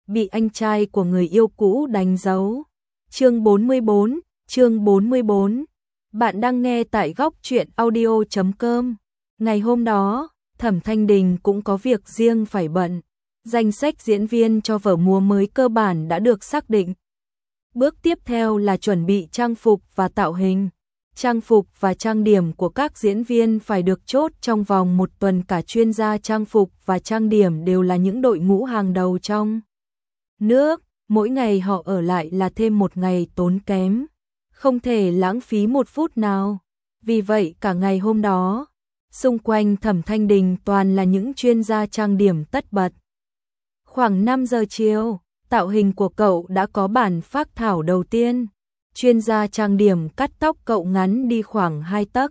bị anh trai của người yêu cũ đánh dấu. Chương 44. Bạn đang nghe tại góc truyện audio.com. Ngày hôm đó, Thẩm Thanh Đình cũng có việc riêng phải bận. Danh sách diễn viên cho vở múa mới cơ bản đã được xác định. Bước tiếp theo là chuẩn bị trang phục và tạo hình. Trang phục và trang điểm của các diễn viên phải được chốt trong vòng 1 tuần. Cả chuyên gia trang phục và trang điểm đều là những đội ngũ hàng đầu trong nước. Mỗi ngày họ ở lại là thêm một ngày tốn kém, không thể lãng phí một phút nào. Vì vậy cả ngày hôm đó, xung quanh Thẩm Thanh Đình toàn là những chuyên gia trang điểm tất bật. Khoảng 5 giờ chiều, tạo hình của cậu đã có bản phác thảo đầu tiên. Chuyên gia trang điểm cắt tóc cậu ngắn đi khoảng 2 tấc,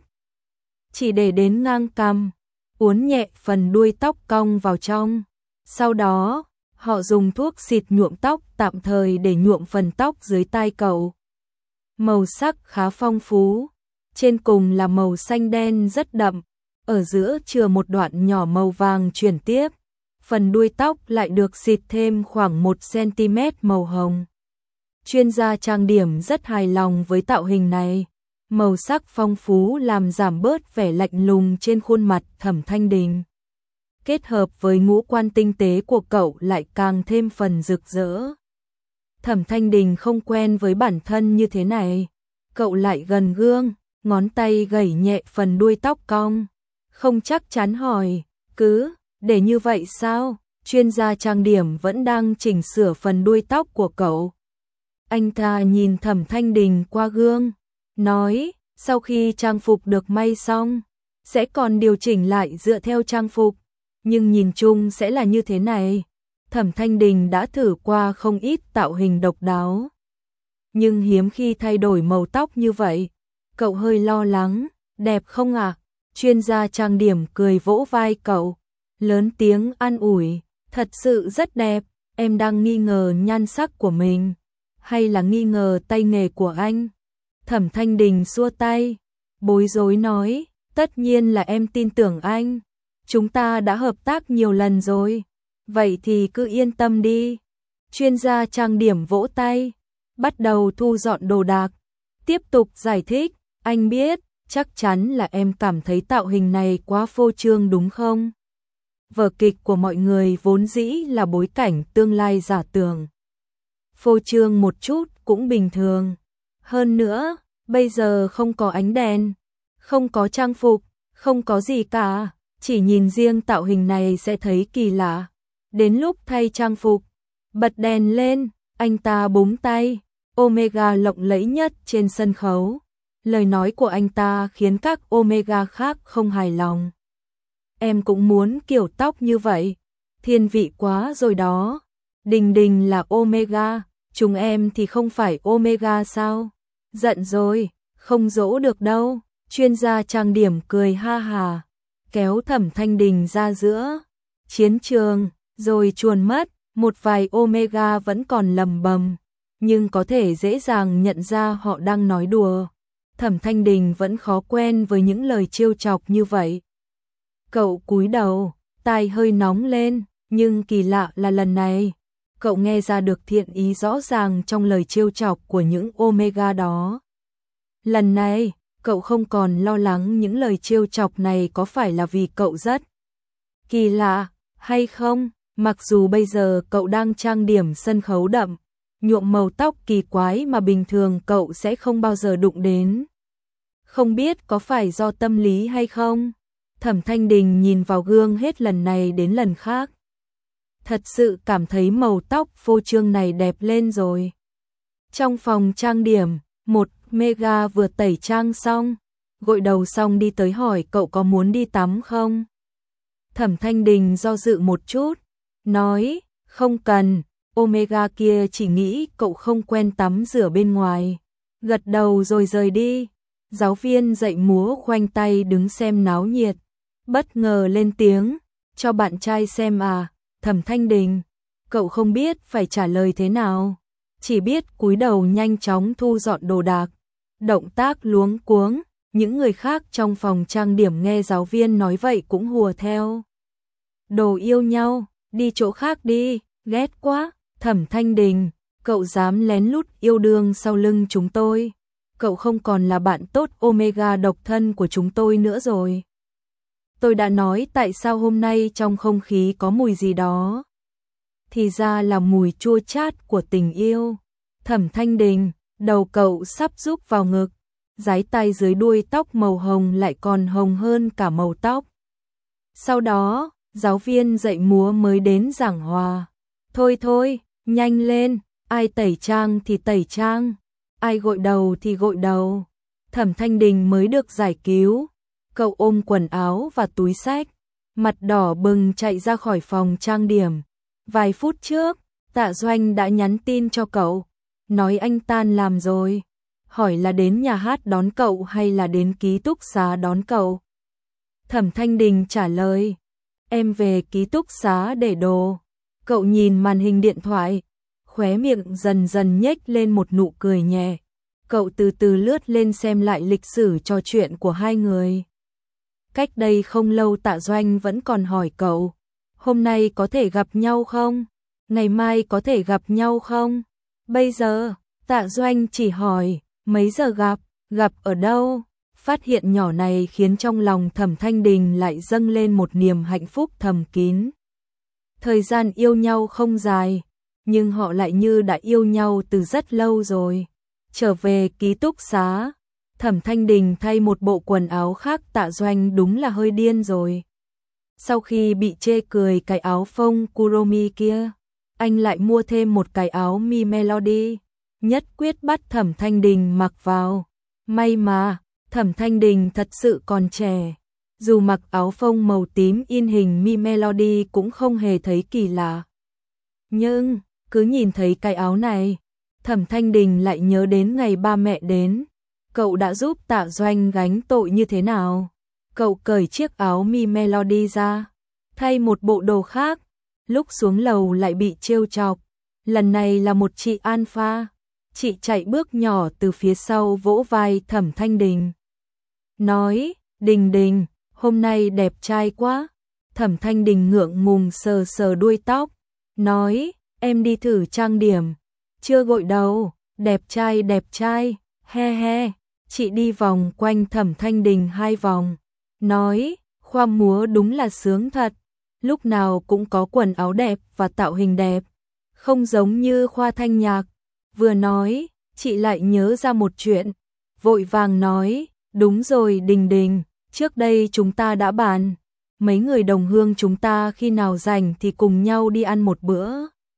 chỉ để đến ngang cằm, uốn nhẹ phần đuôi tóc cong vào trong. Sau đó, họ dùng thuốc xịt nhuộm tóc tạm thời để nhuộm phần tóc dưới tai cậu. Màu sắc khá phong phú, trên cùng là màu xanh đen rất đậm, ở giữa chừa một đoạn nhỏ màu vàng chuyển tiếp. Phần đuôi tóc lại được xịt thêm khoảng 1 cm màu hồng. Chuyên gia trang điểm rất hài lòng với tạo hình này. Màu sắc phong phú làm giảm bớt vẻ lạnh lùng trên khuôn mặt Thẩm Thanh Đình. Kết hợp với ngũ quan tinh tế của cậu lại càng thêm phần rực rỡ. Thẩm Thanh Đình không quen với bản thân như thế này. Cậu lại gần gương, ngón tay gẩy nhẹ phần đuôi tóc cong. Không chắc chắn hỏi, cứ để như vậy sao? Chuyên gia trang điểm vẫn đang chỉnh sửa phần đuôi tóc của cậu. Anh ta nhìn Thẩm Thanh Đình qua gương, nói, sau khi trang phục được may xong, sẽ còn điều chỉnh lại dựa theo trang phục, nhưng nhìn chung sẽ là như thế này. Thẩm Thanh Đình đã thử qua không ít tạo hình độc đáo, nhưng hiếm khi thay đổi màu tóc như vậy. Cậu hơi lo lắng, đẹp không ạ? Chuyên gia trang điểm cười vỗ vai cậu, lớn tiếng an ủi, thật sự rất đẹp. Em đang nghi ngờ nhan sắc của mình, hay là nghi ngờ tay nghề của anh? Thẩm Thanh Đình xua tay, bối rối nói, tất nhiên là em tin tưởng anh. Chúng ta đã hợp tác nhiều lần rồi, vậy thì cứ yên tâm đi. Chuyên gia trang điểm vỗ tay, bắt đầu thu dọn đồ đạc, tiếp tục giải thích, anh biết, chắc chắn là em cảm thấy tạo hình này quá phô trương đúng không? Vở kịch của mọi người vốn dĩ là bối cảnh tương lai giả tưởng. Phô trương một chút cũng bình thường. Hơn nữa, bây giờ không có ánh đèn, không có trang phục, không có gì cả. Chỉ nhìn riêng tạo hình này sẽ thấy kỳ lạ. Đến lúc thay trang phục, bật đèn lên, anh ta búng tay, Omega lộng lẫy nhất trên sân khấu. Lời nói của anh ta khiến các Omega khác không hài lòng. Em cũng muốn kiểu tóc như vậy, thiên vị quá rồi đó. Đình Đình là Omega, chúng em thì không phải Omega sao? Giận rồi, không dỗ được đâu. Chuyên gia trang điểm cười ha hà, kéo Thẩm Thanh Đình ra giữa chiến trường, rồi chuồn mất. Một vài Omega vẫn còn lầm bầm, nhưng có thể dễ dàng nhận ra họ đang nói đùa. Thẩm Thanh Đình vẫn khó quen với những lời trêu chọc như vậy. Cậu cúi đầu, tai hơi nóng lên, nhưng kỳ lạ là lần này, cậu nghe ra được thiện ý rõ ràng trong lời trêu chọc của những Omega đó. Lần này, cậu không còn lo lắng những lời trêu chọc này có phải là vì cậu rất kỳ lạ hay không. Mặc dù bây giờ cậu đang trang điểm sân khấu đậm, nhuộm màu tóc kỳ quái mà bình thường cậu sẽ không bao giờ đụng đến. Không biết có phải do tâm lý hay không? Thẩm Thanh Đình nhìn vào gương hết lần này đến lần khác. Thật sự cảm thấy màu tóc phô trương này đẹp lên rồi. Trong phòng trang điểm, một Mega vừa tẩy trang xong, gội đầu xong đi tới hỏi cậu có muốn đi tắm không? Thẩm Thanh Đình do dự một chút, nói, không cần. Omega kia chỉ nghĩ cậu không quen tắm rửa bên ngoài. Gật đầu rồi rời đi. Giáo viên dạy múa khoanh tay đứng xem náo nhiệt, bất ngờ lên tiếng, cho bạn trai xem à? Thẩm Thanh Đình, cậu không biết phải trả lời thế nào, chỉ biết cúi đầu nhanh chóng thu dọn đồ đạc, động tác luống cuống. Những người khác trong phòng trang điểm nghe giáo viên nói vậy cũng hùa theo. Đồ yêu nhau, đi chỗ khác đi, ghét quá. Thẩm Thanh Đình, cậu dám lén lút yêu đương sau lưng chúng tôi. Cậu không còn là bạn tốt Omega độc thân của chúng tôi nữa rồi. Tôi đã nói tại sao hôm nay trong không khí có mùi gì đó. Thì ra là mùi chua chát của tình yêu. Thẩm Thanh Đình, đầu cậu sắp rúc vào ngực. Dái tay dưới đuôi tóc màu hồng lại còn hồng hơn cả màu tóc. Sau đó, giáo viên dạy múa mới đến giảng hòa. Thôi thôi, nhanh lên, ai tẩy trang thì tẩy trang, ai gội đầu thì gội đầu. Thẩm Thanh Đình mới được giải cứu. Cậu ôm quần áo và túi xách, mặt đỏ bừng chạy ra khỏi phòng trang điểm. Vài phút trước, Tạ Doanh đã nhắn tin cho cậu, nói anh tan làm rồi. Hỏi là đến nhà hát đón cậu hay là đến ký túc xá đón cậu. Thẩm Thanh Đình trả lời, em về ký túc xá để đồ. Cậu nhìn màn hình điện thoại, khóe miệng dần dần nhếch lên một nụ cười nhẹ. Cậu từ từ lướt lên xem lại lịch sử trò chuyện của hai người. Cách đây không lâu Tạ Doanh vẫn còn hỏi cậu, hôm nay có thể gặp nhau không? Ngày mai có thể gặp nhau không? Bây giờ, Tạ Doanh chỉ hỏi, mấy giờ gặp ở đâu? Phát hiện nhỏ này khiến trong lòng Thẩm Thanh Đình lại dâng lên một niềm hạnh phúc thầm kín. Thời gian yêu nhau không dài, nhưng họ lại như đã yêu nhau từ rất lâu rồi. Trở về ký túc xá, Thẩm Thanh Đình thay một bộ quần áo khác. Tạ Doanh đúng là hơi điên rồi. Sau khi bị chê cười cái áo phông Kuromi kia, anh lại mua thêm một cái áo Mi Melody, nhất quyết bắt Thẩm Thanh Đình mặc vào. May mà, Thẩm Thanh Đình thật sự còn trẻ. Dù mặc áo phông màu tím in hình Mi Melody cũng không hề thấy kỳ lạ. Nhưng, cứ nhìn thấy cái áo này, Thẩm Thanh Đình lại nhớ đến ngày ba mẹ đến. Cậu đã giúp Tạ Doanh gánh tội như thế nào? Cậu cởi chiếc áo Mi Melody ra, thay một bộ đồ khác. Lúc xuống lầu lại bị trêu chọc. Lần này là một chị Alpha. Chị chạy bước nhỏ từ phía sau vỗ vai Thẩm Thanh Đình. Nói, Đình Đình, hôm nay đẹp trai quá. Thẩm Thanh Đình ngượng ngùng sờ sờ đuôi tóc. Nói, em đi thử trang điểm. Chưa gội đầu, đẹp trai, he he. Chị đi vòng quanh Thẩm Thanh Đình 2 vòng. Nói, khoa múa đúng là sướng thật. Lúc nào cũng có quần áo đẹp và tạo hình đẹp. Không giống như khoa thanh nhạc. Vừa nói, chị lại nhớ ra một chuyện. Vội vàng nói, đúng rồi Đình Đình, trước đây chúng ta đã bàn. Mấy người đồng hương chúng ta khi nào rảnh thì cùng nhau đi ăn một bữa.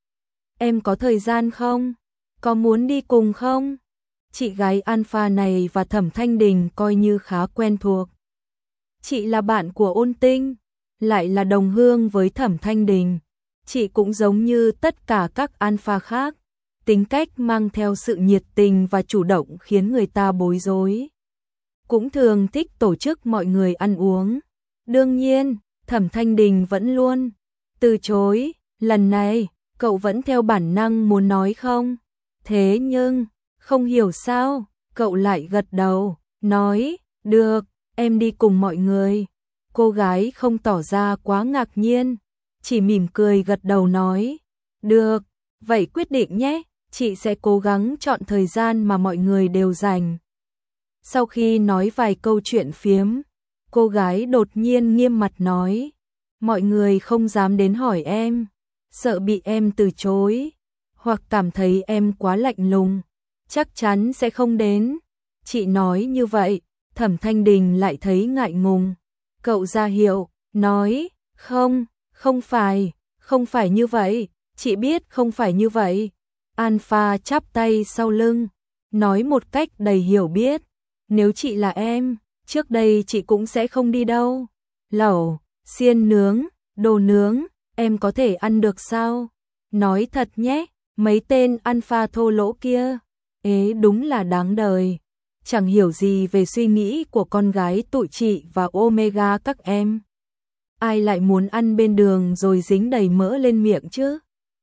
Em có thời gian không? Có muốn đi cùng không? Chị gái Alpha này và Thẩm Thanh Đình coi như khá quen thuộc. Chị là bạn của Ôn Tinh, lại là đồng hương với Thẩm Thanh Đình. Chị cũng giống như tất cả các Alpha khác, tính cách mang theo sự nhiệt tình và chủ động khiến người ta bối rối. Cũng thường thích tổ chức mọi người ăn uống. Đương nhiên, Thẩm Thanh Đình vẫn luôn từ chối. Lần này, cậu vẫn theo bản năng muốn nói không. Thế nhưng, không hiểu sao, cậu lại gật đầu, nói, được, em đi cùng mọi người. Cô gái không tỏ ra quá ngạc nhiên, chỉ mỉm cười gật đầu nói, được, vậy quyết định nhé, chị sẽ cố gắng chọn thời gian mà mọi người đều rảnh. Sau khi nói vài câu chuyện phiếm, cô gái đột nhiên nghiêm mặt nói, mọi người không dám đến hỏi em, sợ bị em từ chối, hoặc cảm thấy em quá lạnh lùng, chắc chắn sẽ không đến. Chị nói như vậy, Thẩm Thanh Đình lại thấy ngại ngùng. Cậu ra hiệu, nói, không phải như vậy, chị biết không phải như vậy. Alpha chắp tay sau lưng, nói một cách đầy hiểu biết, nếu chị là em, trước đây chị cũng sẽ không đi đâu. Lẩu, xiên nướng, đồ nướng, em có thể ăn được sao? Nói thật nhé, mấy tên Alpha thô lỗ kia, đúng là đáng đời. Chẳng hiểu gì về suy nghĩ của con gái tụi chị và Omega các em. Ai lại muốn ăn bên đường rồi dính đầy mỡ lên miệng chứ?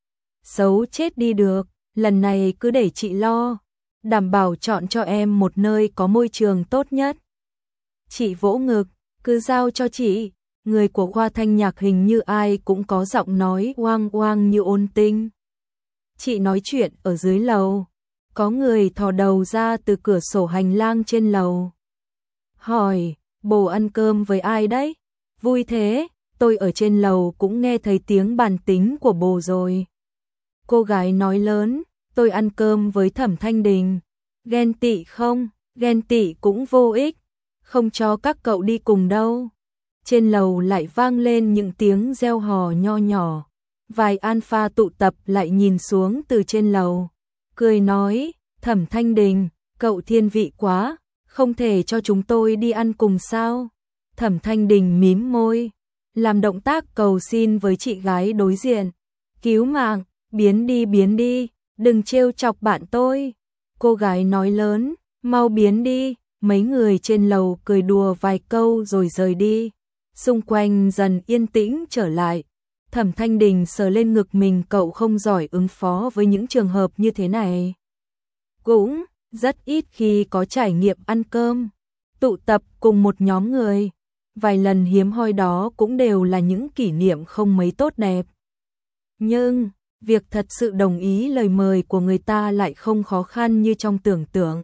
Xấu chết đi được, lần này cứ để chị lo, đảm bảo chọn cho em một nơi có môi trường tốt nhất. Chị vỗ ngực, cứ giao cho chị, người của khoa thanh nhạc hình như ai cũng có giọng nói oang oang như Ôn Tinh. chị nói chuyện ở dưới lầu. Có người thò đầu ra từ cửa sổ hành lang trên lầu. Hỏi, bồ ăn cơm với ai đấy? Vui thế, tôi ở trên lầu cũng nghe thấy tiếng bàn tính của bồ rồi. Cô gái nói lớn, tôi ăn cơm với Thẩm Thanh Đình. Ghen tị không? Ghen tị cũng vô ích, không cho các cậu đi cùng đâu. Trên lầu lại vang lên những tiếng reo hò nho nhỏ. Vài alpha tụ tập lại nhìn xuống từ trên lầu. Cười nói, Thẩm Thanh Đình, cậu thiên vị quá, không thể cho chúng tôi đi ăn cùng sao? Thẩm Thanh Đình mím môi, làm động tác cầu xin với chị gái đối diện. Cứu mạng, biến đi, đừng trêu chọc bạn tôi. Cô gái nói lớn, mau biến đi. Mấy người trên lầu cười đùa vài câu rồi rời đi. Xung quanh dần yên tĩnh trở lại. Thẩm Thanh Đình sờ lên ngực mình, cậu không giỏi ứng phó với những trường hợp như thế này. Cũng rất ít khi có trải nghiệm ăn cơm, tụ tập cùng một nhóm người. Vài lần hiếm hoi đó cũng đều là những kỷ niệm không mấy tốt đẹp. Nhưng, việc thật sự đồng ý lời mời của người ta lại không khó khăn như trong tưởng tượng.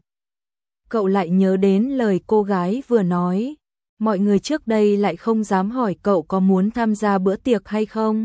Cậu lại nhớ đến lời cô gái vừa nói. Mọi người trước đây lại không dám hỏi cậu có muốn tham gia bữa tiệc hay không.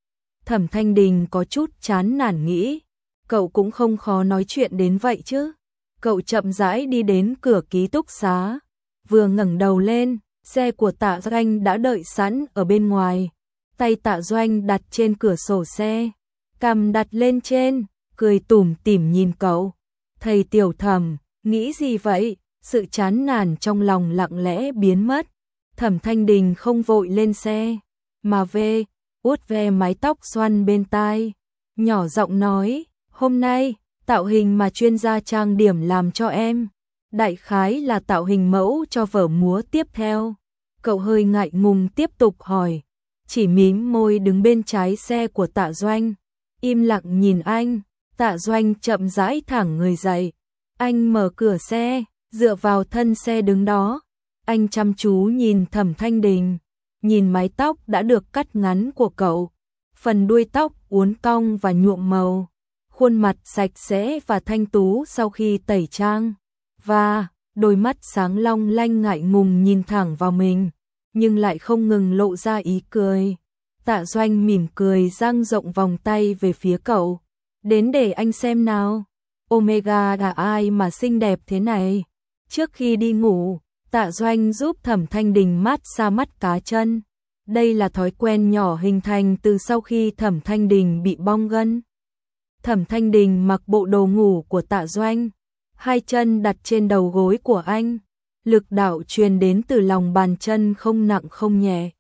Thẩm Thanh Đình có chút chán nản nghĩ, cậu cũng không khó nói chuyện đến vậy chứ. Cậu chậm rãi đi đến cửa ký túc xá, vừa ngẩng đầu lên, xe của Tạ Doanh đã đợi sẵn ở bên ngoài. Tay Tạ Doanh đặt trên cửa sổ xe, cằm đặt lên trên, cười tủm tỉm nhìn cậu. Thầy Tiểu Thẩm, nghĩ gì vậy? Sự chán nản trong lòng lặng lẽ biến mất. Thẩm Thanh Đình không vội lên xe, mà vuốt ve mái tóc xoăn bên tai, nhỏ giọng nói, hôm nay, tạo hình mà chuyên gia trang điểm làm cho em, đại khái là tạo hình mẫu cho vở múa tiếp theo. Cậu hơi ngại ngùng tiếp tục hỏi, chỉ mím môi đứng bên trái xe của Tạ Doanh, im lặng nhìn anh. Tạ Doanh chậm rãi thẳng người dậy, anh mở cửa xe, dựa vào thân xe đứng đó. Anh chăm chú nhìn Thẩm Thanh Đình, nhìn mái tóc đã được cắt ngắn của cậu, phần đuôi tóc uốn cong và nhuộm màu, khuôn mặt sạch sẽ và thanh tú sau khi tẩy trang, và đôi mắt sáng long lanh ngại ngùng nhìn thẳng vào mình, nhưng lại không ngừng lộ ra ý cười. Tạ Doanh mỉm cười dang rộng vòng tay về phía cậu, đến để anh xem nào, Omega là ai mà xinh đẹp thế này. Trước khi đi ngủ, Tạ Doanh giúp Thẩm Thanh Đình mát xa mắt cá chân. Đây là thói quen nhỏ hình thành từ sau khi Thẩm Thanh Đình bị bong gân. Thẩm Thanh Đình mặc bộ đồ ngủ của Tạ Doanh, hai chân đặt trên đầu gối của anh, lực đạo truyền đến từ lòng bàn chân không nặng không nhẹ,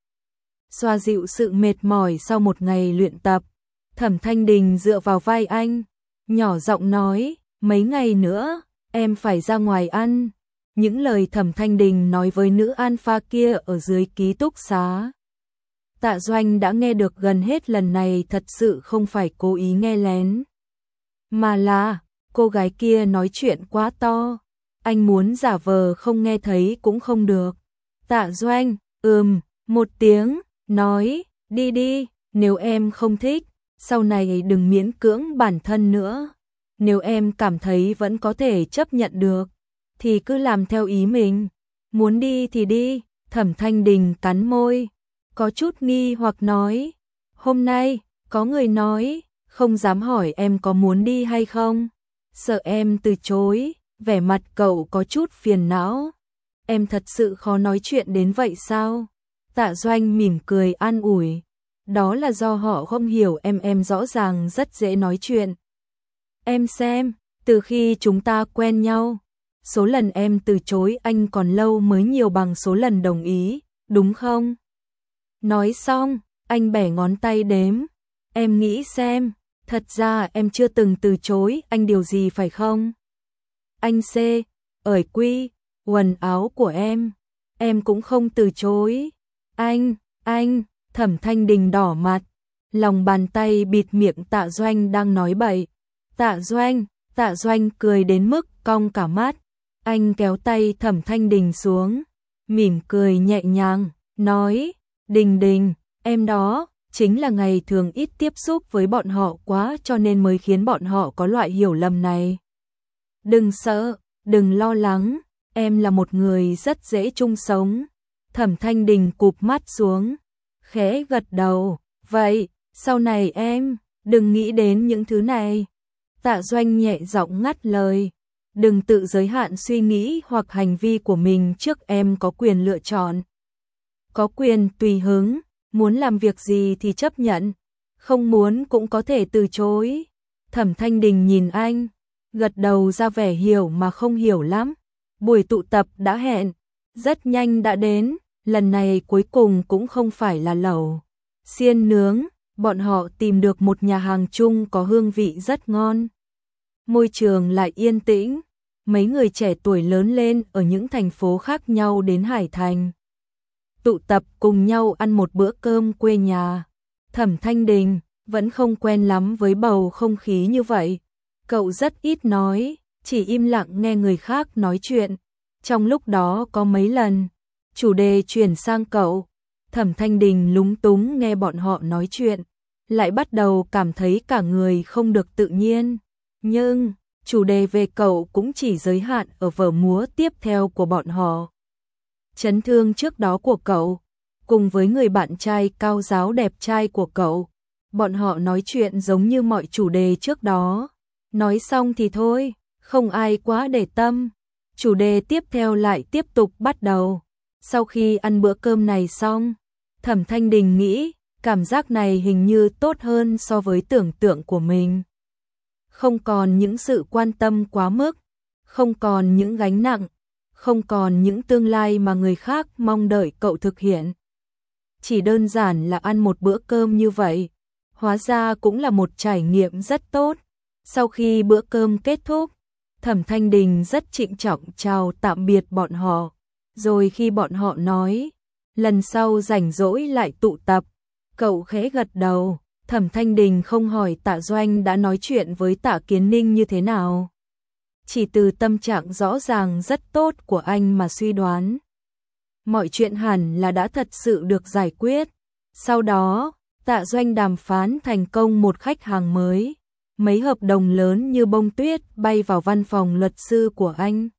xoa dịu sự mệt mỏi sau một ngày luyện tập. Thẩm Thanh Đình dựa vào vai anh, nhỏ giọng nói, mấy ngày nữa, em phải ra ngoài ăn. Những lời Thẩm Thanh Đình nói với nữ alpha kia ở dưới ký túc xá, Tạ Doanh đã nghe được gần hết. Lần này thật sự không phải cố ý nghe lén, mà là cô gái kia nói chuyện quá to, anh muốn giả vờ không nghe thấy cũng không được. Tạ Doanh, một tiếng, nói, đi, nếu em không thích, sau này đừng miễn cưỡng bản thân nữa. Nếu em cảm thấy vẫn có thể chấp nhận được, thì cứ làm theo ý mình. Muốn đi thì đi. Thẩm Thanh Đình cắn môi, có chút nghi hoặc nói, hôm nay, có người nói, không dám hỏi em có muốn đi hay không. Sợ em từ chối, vẻ mặt cậu có chút phiền não. Em thật sự khó nói chuyện đến vậy sao? Tạ Doanh mỉm cười an ủi, đó là do họ không hiểu em rõ ràng rất dễ nói chuyện. Em xem, từ khi chúng ta quen nhau, số lần em từ chối anh còn lâu mới nhiều bằng số lần đồng ý, đúng không? Nói xong, anh bẻ ngón tay đếm. Em nghĩ xem, thật ra em chưa từng từ chối anh điều gì phải không? Anh ởi quy, quần áo của em cũng không từ chối. Anh, Thẩm Thanh Đình đỏ mặt, lòng bàn tay bịt miệng Tạ Doanh đang nói bậy. Tạ Doanh cười đến mức cong cả mắt. Anh kéo tay Thẩm Thanh Đình xuống, mỉm cười nhẹ nhàng, nói, Đình, em đó, chính là ngày thường ít tiếp xúc với bọn họ quá cho nên mới khiến bọn họ có loại hiểu lầm này. Đừng sợ, đừng lo lắng, em là một người rất dễ chung sống. Thẩm Thanh Đình cụp mắt xuống, khẽ gật đầu, vậy, sau này em, đừng nghĩ đến những thứ này. Tạ Doanh nhẹ giọng ngắt lời, đừng tự giới hạn suy nghĩ hoặc hành vi của mình trước, em có quyền lựa chọn. Có quyền tùy hứng, muốn làm việc gì thì chấp nhận, không muốn cũng có thể từ chối. Thẩm Thanh Đình nhìn anh, gật đầu ra vẻ hiểu mà không hiểu lắm. Buổi tụ tập đã hẹn, rất nhanh đã đến, lần này cuối cùng cũng không phải là lẩu xiên nướng, bọn họ tìm được một nhà hàng chung có hương vị rất ngon. Môi trường lại yên tĩnh, mấy người trẻ tuổi lớn lên ở những thành phố khác nhau đến Hải Thành. Tụ tập cùng nhau ăn một bữa cơm quê nhà. Thẩm Thanh Đình vẫn không quen lắm với bầu không khí như vậy. Cậu rất ít nói, chỉ im lặng nghe người khác nói chuyện. Trong lúc đó có mấy lần, chủ đề chuyển sang cậu. Thẩm Thanh Đình lúng túng nghe bọn họ nói chuyện, lại bắt đầu cảm thấy cả người không được tự nhiên. Nhưng, chủ đề về cậu cũng chỉ giới hạn ở vở múa tiếp theo của bọn họ. Chấn thương trước đó của cậu, cùng với người bạn trai cao giáo đẹp trai của cậu. Bọn họ nói chuyện giống như mọi chủ đề trước đó. Nói xong thì thôi, không ai quá để tâm. Chủ đề tiếp theo lại tiếp tục bắt đầu. Sau khi ăn bữa cơm này xong, Thẩm Thanh Đình nghĩ, cảm giác này hình như tốt hơn so với tưởng tượng của mình. Không còn những sự quan tâm quá mức, không còn những gánh nặng, không còn những tương lai mà người khác mong đợi cậu thực hiện. Chỉ đơn giản là ăn một bữa cơm như vậy, hóa ra cũng là một trải nghiệm rất tốt. Sau khi bữa cơm kết thúc, Thẩm Thanh Đình rất trịnh trọng chào tạm biệt bọn họ. Rồi khi bọn họ nói, lần sau rảnh rỗi lại tụ tập, cậu khẽ gật đầu. Thẩm Thanh Đình không hỏi Tạ Doanh đã nói chuyện với Tạ Kiến Ninh như thế nào. Chỉ từ tâm trạng rõ ràng rất tốt của anh mà suy đoán. Mọi chuyện hẳn là đã thật sự được giải quyết. Sau đó, Tạ Doanh đàm phán thành công một khách hàng mới. Mấy hợp đồng lớn như bông tuyết bay vào văn phòng luật sư của anh.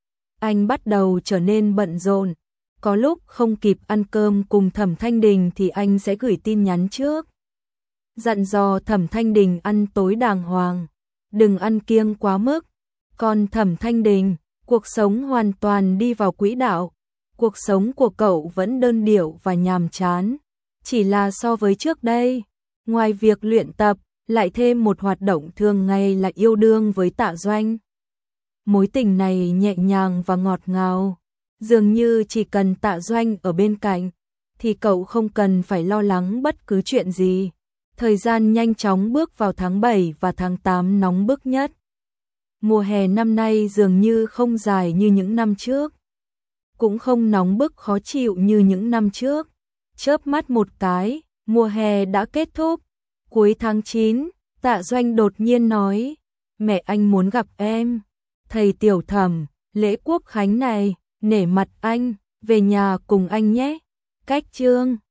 Anh bắt đầu trở nên bận rộn. Có lúc không kịp ăn cơm cùng Thẩm Thanh Đình thì anh sẽ gửi tin nhắn trước. Dặn dò Thẩm Thanh Đình ăn tối đàng hoàng, đừng ăn kiêng quá mức. Còn Thẩm Thanh Đình, cuộc sống hoàn toàn đi vào quỹ đạo. Cuộc sống của cậu vẫn đơn điệu và nhàm chán. Chỉ là so với trước đây, ngoài việc luyện tập, lại thêm một hoạt động thường ngày là yêu đương với Tạ Doanh. Mối tình này nhẹ nhàng và ngọt ngào. Dường như chỉ cần Tạ Doanh ở bên cạnh, thì cậu không cần phải lo lắng bất cứ chuyện gì. Thời gian nhanh chóng bước vào tháng 7 và tháng 8 nóng bức nhất. Mùa hè năm nay dường như không dài như những năm trước. Cũng không nóng bức khó chịu như những năm trước. Chớp mắt một cái, mùa hè đã kết thúc. Cuối tháng 9, Tạ Doanh đột nhiên nói, mẹ anh muốn gặp em. Thầy Tiểu Thẩm, lễ Quốc khánh này, nể mặt anh, về nhà cùng anh nhé. Cách chương